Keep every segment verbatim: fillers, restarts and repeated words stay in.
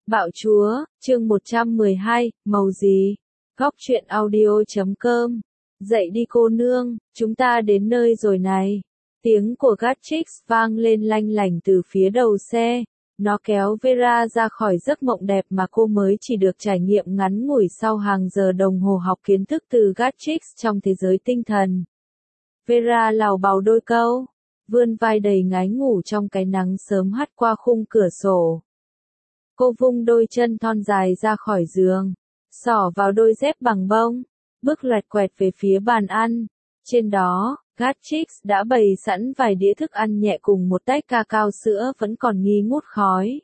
Bạo Chúa, chương một trăm mười hai, màu gì? Góc truyện audio chấm com. Dậy đi cô nương, chúng ta đến nơi rồi này. Tiếng của Gatchix vang lên lanh lảnh từ phía đầu xe. Nó kéo Vera ra khỏi giấc mộng đẹp mà cô mới chỉ được trải nghiệm ngắn ngủi sau hàng giờ đồng hồ học kiến thức từ Gatchix trong thế giới tinh thần. Vera lào bào đôi câu, vươn vai đầy ngái ngủ trong cái nắng sớm hắt qua khung cửa sổ. Cô vung đôi chân thon dài ra khỏi giường, xỏ vào đôi dép bằng bông, bước lẹt quẹt về phía bàn ăn. Trên đó, Gatchix đã bày sẵn vài đĩa thức ăn nhẹ cùng một tách ca cao sữa vẫn còn nghi ngút khói.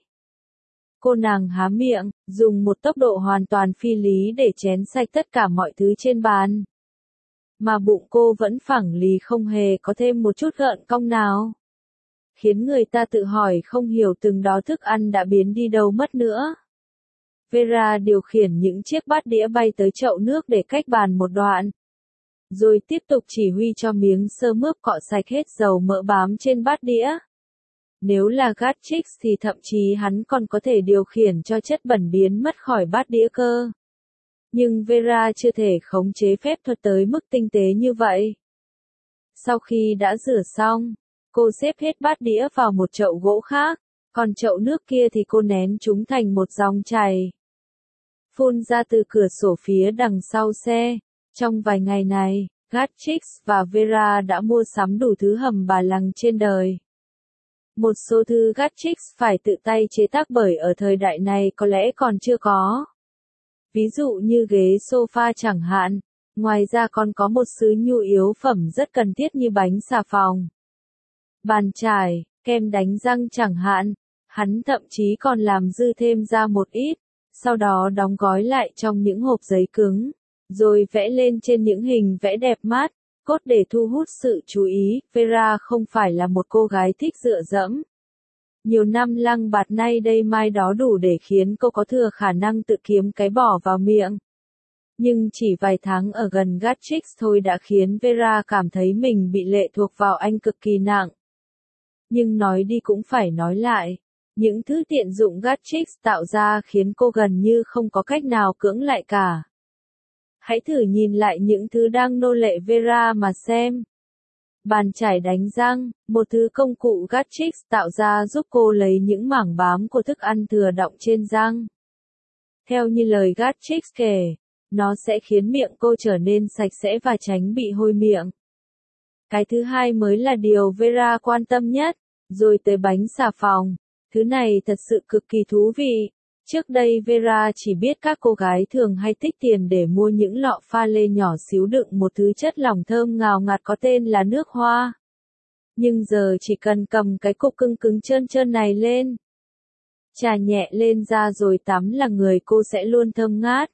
Cô nàng há miệng, dùng một tốc độ hoàn toàn phi lý để chén sạch tất cả mọi thứ trên bàn. Mà bụng cô vẫn phẳng lì không hề có thêm một chút gợn cong nào. Khiến người ta tự hỏi không hiểu từng đó thức ăn đã biến đi đâu mất nữa. Vera điều khiển những chiếc bát đĩa bay tới chậu nước để cách bàn một đoạn. Rồi tiếp tục chỉ huy cho miếng sơ mướp cọ sạch hết dầu mỡ bám trên bát đĩa. Nếu là Gatchix thì thậm chí hắn còn có thể điều khiển cho chất bẩn biến mất khỏi bát đĩa cơ. Nhưng Vera chưa thể khống chế phép thuật tới mức tinh tế như vậy. Sau khi đã rửa xong, cô xếp hết bát đĩa vào một chậu gỗ khác, còn chậu nước kia thì cô nén chúng thành một dòng chảy. Phun ra từ cửa sổ phía đằng sau xe. Trong vài ngày này, Gatchix và Vera đã mua sắm đủ thứ hầm bà lằng trên đời. Một số thứ Gatchix phải tự tay chế tác bởi ở thời đại này có lẽ còn chưa có. Ví dụ như ghế sofa chẳng hạn, ngoài ra còn có một số nhu yếu phẩm rất cần thiết như bánh xà phòng, bàn chải, kem đánh răng chẳng hạn. Hắn thậm chí còn làm dư thêm ra một ít, sau đó đóng gói lại trong những hộp giấy cứng, rồi vẽ lên trên những hình vẽ đẹp mắt, cốt để thu hút sự chú ý. Vera không phải là một cô gái thích dựa dẫm. Nhiều năm lăng bạt nay đây mai đó đủ để khiến cô có thừa khả năng tự kiếm cái bỏ vào miệng. Nhưng chỉ vài tháng ở gần Gatchix thôi đã khiến Vera cảm thấy mình bị lệ thuộc vào anh cực kỳ nặng. Nhưng nói đi cũng phải nói lại, những thứ tiện dụng Gatchix tạo ra khiến cô gần như không có cách nào cưỡng lại cả. Hãy thử nhìn lại những thứ đang nô lệ Vera mà xem. Bàn chải đánh răng, một thứ công cụ Gatchix tạo ra giúp cô lấy những mảng bám của thức ăn thừa đọng trên răng. Theo như lời Gatchix kể, nó sẽ khiến miệng cô trở nên sạch sẽ và tránh bị hôi miệng. Cái thứ hai mới là điều Vera quan tâm nhất, rồi tới bánh xà phòng. Thứ này thật sự cực kỳ thú vị. Trước đây Vera chỉ biết các cô gái thường hay tích tiền để mua những lọ pha lê nhỏ xíu đựng một thứ chất lỏng thơm ngào ngạt có tên là nước hoa. Nhưng giờ chỉ cần cầm cái cục cưng cứng trơn trơn này lên, chà nhẹ lên da rồi tắm là người cô sẽ luôn thơm ngát.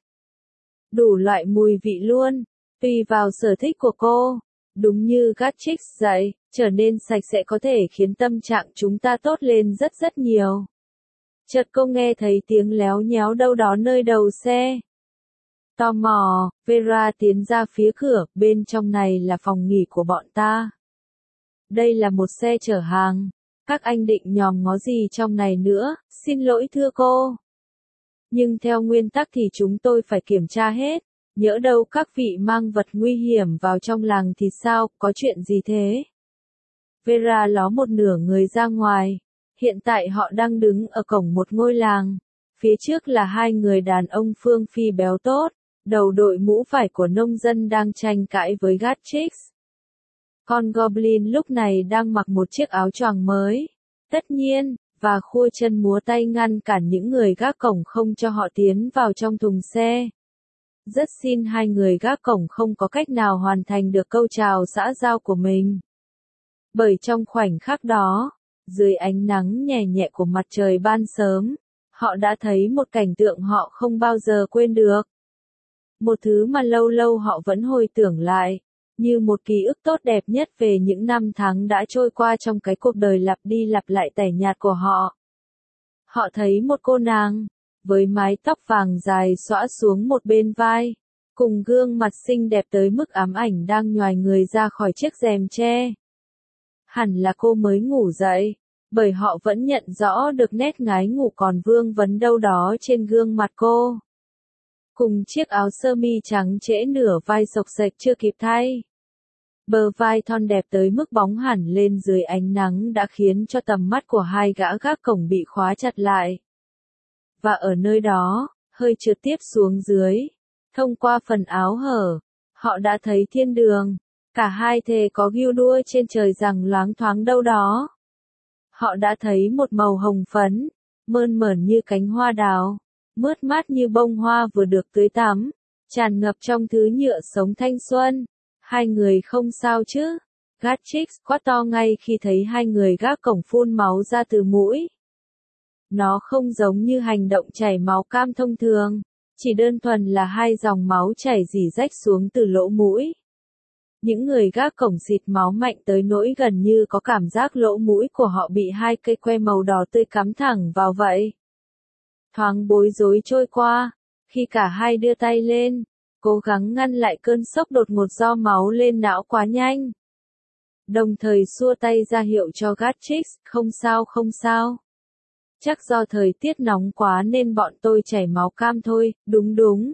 Đủ loại mùi vị luôn, tùy vào sở thích của cô. Đúng như Gatchix dạy, trở nên sạch sẽ có thể khiến tâm trạng chúng ta tốt lên rất rất nhiều. Chợt cô nghe thấy tiếng léo nhéo đâu đó nơi đầu xe. Tò mò, Vera tiến ra phía cửa, bên trong này là phòng nghỉ của bọn ta. Đây là một xe chở hàng. Các anh định nhòm ngó gì trong này nữa, xin lỗi thưa cô. Nhưng theo nguyên tắc thì chúng tôi phải kiểm tra hết. Nhỡ đâu các vị mang vật nguy hiểm vào trong làng thì sao, có chuyện gì thế? Vera ló một nửa người ra ngoài. Hiện tại họ đang đứng ở cổng một ngôi làng. Phía trước là hai người đàn ông phương phi béo tốt, đầu đội mũ vải của nông dân đang tranh cãi với Gatchix. Con Goblin lúc này đang mặc một chiếc áo choàng mới, tất nhiên, và khua chân múa tay ngăn cản những người gác cổng không cho họ tiến vào trong thùng xe. Rất xin hai người gác cổng không có cách nào hoàn thành được câu chào xã giao của mình. Bởi trong khoảnh khắc đó, dưới ánh nắng nhẹ nhẹ của mặt trời ban sớm, họ đã thấy một cảnh tượng họ không bao giờ quên được. Một thứ mà lâu lâu họ vẫn hồi tưởng lại, như một ký ức tốt đẹp nhất về những năm tháng đã trôi qua trong cái cuộc đời lặp đi lặp lại tẻ nhạt của họ. Họ thấy một cô nàng, với mái tóc vàng dài xõa xuống một bên vai, cùng gương mặt xinh đẹp tới mức ám ảnh đang nhoài người ra khỏi chiếc rèm tre. Hẳn là cô mới ngủ dậy, bởi họ vẫn nhận rõ được nét ngái ngủ còn vương vấn đâu đó trên gương mặt cô. Cùng chiếc áo sơ mi trắng trễ nửa vai xộc xệch chưa kịp thay. Bờ vai thon đẹp tới mức bóng hẳn lên dưới ánh nắng đã khiến cho tầm mắt của hai gã gác cổng bị khóa chặt lại. Và ở nơi đó, hơi trượt tiếp xuống dưới, thông qua phần áo hở, họ đã thấy thiên đường. Cả hai thề có ghiu đua trên trời rằng loáng thoáng đâu đó. Họ đã thấy một màu hồng phấn, mơn mởn như cánh hoa đào, mướt mát như bông hoa vừa được tưới tắm, tràn ngập trong thứ nhựa sống thanh xuân. Hai người không sao chứ? Gatchix quát to ngay khi thấy hai người gác cổng phun máu ra từ mũi. Nó không giống như hành động chảy máu cam thông thường, chỉ đơn thuần là hai dòng máu chảy rỉ rách xuống từ lỗ mũi. Những người gác cổng xịt máu mạnh tới nỗi gần như có cảm giác lỗ mũi của họ bị hai cây que màu đỏ tươi cắm thẳng vào vậy. Thoáng bối rối trôi qua, khi cả hai đưa tay lên, cố gắng ngăn lại cơn sốc đột ngột do máu lên não quá nhanh. Đồng thời xua tay ra hiệu cho Gatchix, không sao không sao. Chắc do thời tiết nóng quá nên bọn tôi chảy máu cam thôi, đúng đúng.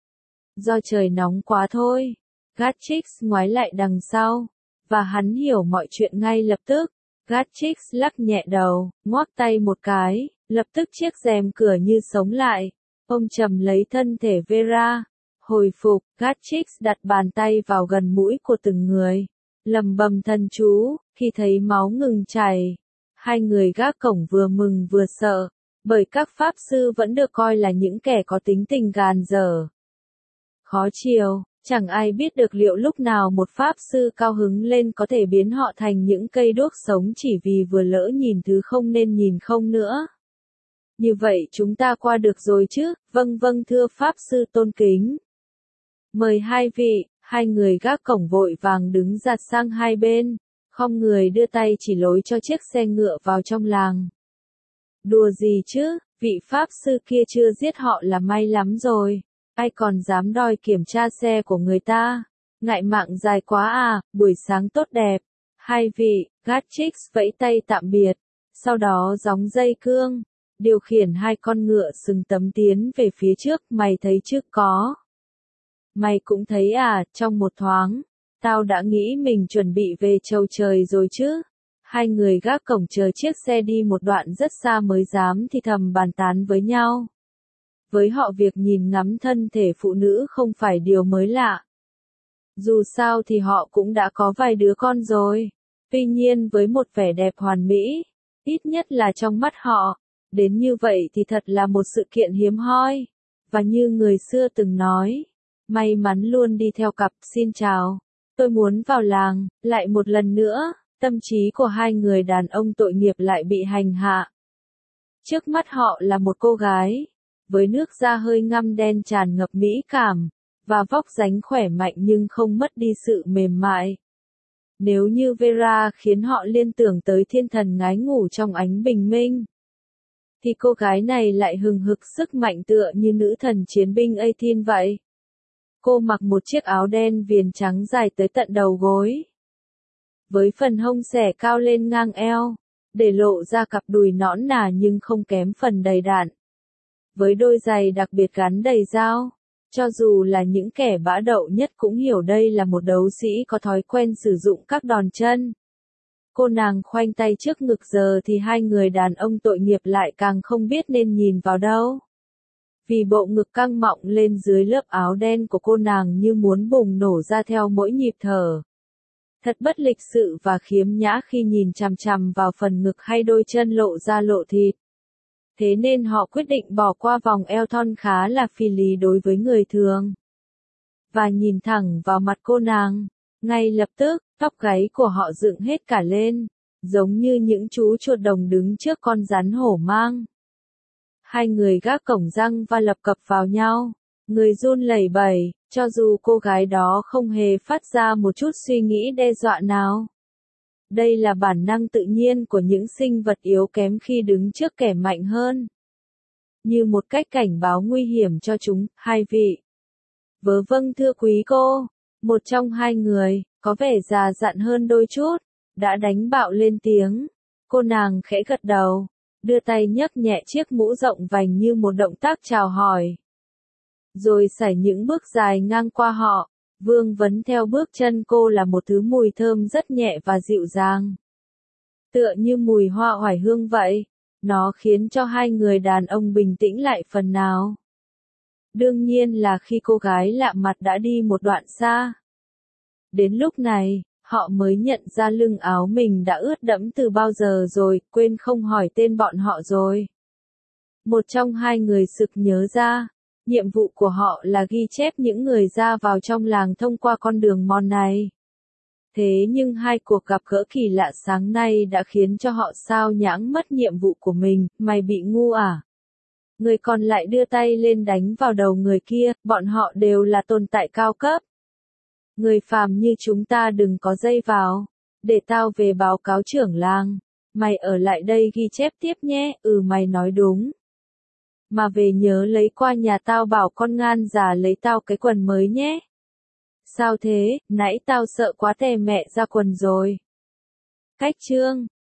Do trời nóng quá thôi. Gatchix ngoái lại đằng sau, và hắn hiểu mọi chuyện ngay lập tức. Gatchix lắc nhẹ đầu, ngoác tay một cái, lập tức chiếc rèm cửa như sống lại. Ông chầm lấy thân thể Vera. Hồi phục, Gatchix đặt bàn tay vào gần mũi của từng người. Lầm bầm thần chú, khi thấy máu ngừng chảy. Hai người gác cổng vừa mừng vừa sợ, bởi các pháp sư vẫn được coi là những kẻ có tính tình gàn dở. Khó chiều, chẳng ai biết được liệu lúc nào một pháp sư cao hứng lên có thể biến họ thành những cây đuốc sống chỉ vì vừa lỡ nhìn thứ không nên nhìn không nữa. Như vậy chúng ta qua được rồi chứ? Vâng vâng thưa pháp sư tôn kính. Mời hai vị, hai người gác cổng vội vàng đứng giạt sang hai bên, không người đưa tay chỉ lối cho chiếc xe ngựa vào trong làng. Đùa gì chứ, vị pháp sư kia chưa giết họ là may lắm rồi, ai còn dám đòi kiểm tra xe của người ta, ngại mạng dài quá à, buổi sáng tốt đẹp. Hai vị, Gatchix vẫy tay tạm biệt, sau đó gióng dây cương, điều khiển hai con ngựa sừng tấm tiến về phía trước, mày thấy chứ có. Mày cũng thấy à, trong một thoáng, tao đã nghĩ mình chuẩn bị về chầu trời rồi chứ. Hai người gác cổng chờ chiếc xe đi một đoạn rất xa mới dám thì thầm bàn tán với nhau. Với họ việc nhìn ngắm thân thể phụ nữ không phải điều mới lạ. Dù sao thì họ cũng đã có vài đứa con rồi. Tuy nhiên với một vẻ đẹp hoàn mỹ, ít nhất là trong mắt họ, đến như vậy thì thật là một sự kiện hiếm hoi. Và như người xưa từng nói, may mắn luôn đi theo cặp. Xin chào, tôi muốn vào làng. Lại một lần nữa, tâm trí của hai người đàn ông tội nghiệp lại bị hành hạ. Trước mắt họ là một cô gái, với nước da hơi ngăm đen tràn ngập mỹ cảm, và vóc dáng khỏe mạnh nhưng không mất đi sự mềm mại. Nếu như Vera khiến họ liên tưởng tới thiên thần ngái ngủ trong ánh bình minh, thì cô gái này lại hừng hực sức mạnh tựa như nữ thần chiến binh Athene vậy. Cô mặc một chiếc áo đen viền trắng dài tới tận đầu gối, với phần hông xẻ cao lên ngang eo, để lộ ra cặp đùi nõn nà nhưng không kém phần đầy đặn. Với đôi giày đặc biệt gắn đầy dao, cho dù là những kẻ bã đậu nhất cũng hiểu đây là một đấu sĩ có thói quen sử dụng các đòn chân. Cô nàng khoanh tay trước ngực giờ thì hai người đàn ông tội nghiệp lại càng không biết nên nhìn vào đâu. Vì bộ ngực căng mọng lên dưới lớp áo đen của cô nàng như muốn bùng nổ ra theo mỗi nhịp thở. Thật bất lịch sự và khiếm nhã khi nhìn chằm chằm vào phần ngực hay đôi chân lộ ra lộ thịt. Thế nên họ quyết định bỏ qua vòng eo thon khá là phi lý đối với người thường. Và nhìn thẳng vào mặt cô nàng. Ngay lập tức, tóc gáy của họ dựng hết cả lên, giống như những chú chuột đồng đứng trước con rắn hổ mang. Hai người gác cổng răng và lập cập vào nhau, người run lẩy bẩy, cho dù cô gái đó không hề phát ra một chút suy nghĩ đe dọa nào. Đây là bản năng tự nhiên của những sinh vật yếu kém khi đứng trước kẻ mạnh hơn. Như một cách cảnh báo nguy hiểm cho chúng. Hai vị. Vớ vâng thưa quý cô. Một trong hai người, có vẻ già dặn hơn đôi chút, đã đánh bạo lên tiếng. Cô nàng khẽ gật đầu, đưa tay nhấc nhẹ chiếc mũ rộng vành như một động tác chào hỏi. Rồi sải những bước dài ngang qua họ, vương vấn theo bước chân cô là một thứ mùi thơm rất nhẹ và dịu dàng. Tựa như mùi hoa oải hương vậy, nó khiến cho hai người đàn ông bình tĩnh lại phần nào. Đương nhiên là khi cô gái lạ mặt đã đi một đoạn xa. Đến lúc này, họ mới nhận ra lưng áo mình đã ướt đẫm từ bao giờ rồi, quên không hỏi tên bọn họ rồi. Một trong hai người sực nhớ ra, nhiệm vụ của họ là ghi chép những người ra vào trong làng thông qua con đường mòn này. Thế nhưng hai cuộc gặp gỡ kỳ lạ sáng nay đã khiến cho họ sao nhãng mất nhiệm vụ của mình, mày bị ngu à? Người còn lại đưa tay lên đánh vào đầu người kia, bọn họ đều là tồn tại cao cấp. Người phàm như chúng ta đừng có dây vào, để tao về báo cáo trưởng làng. Mày ở lại đây ghi chép tiếp nhé, ừ mày nói đúng. Mà về nhớ lấy qua nhà tao bảo con ngan già lấy tao cái quần mới nhé. Sao thế, nãy tao sợ quá tè mẹ ra quần rồi. Cách chương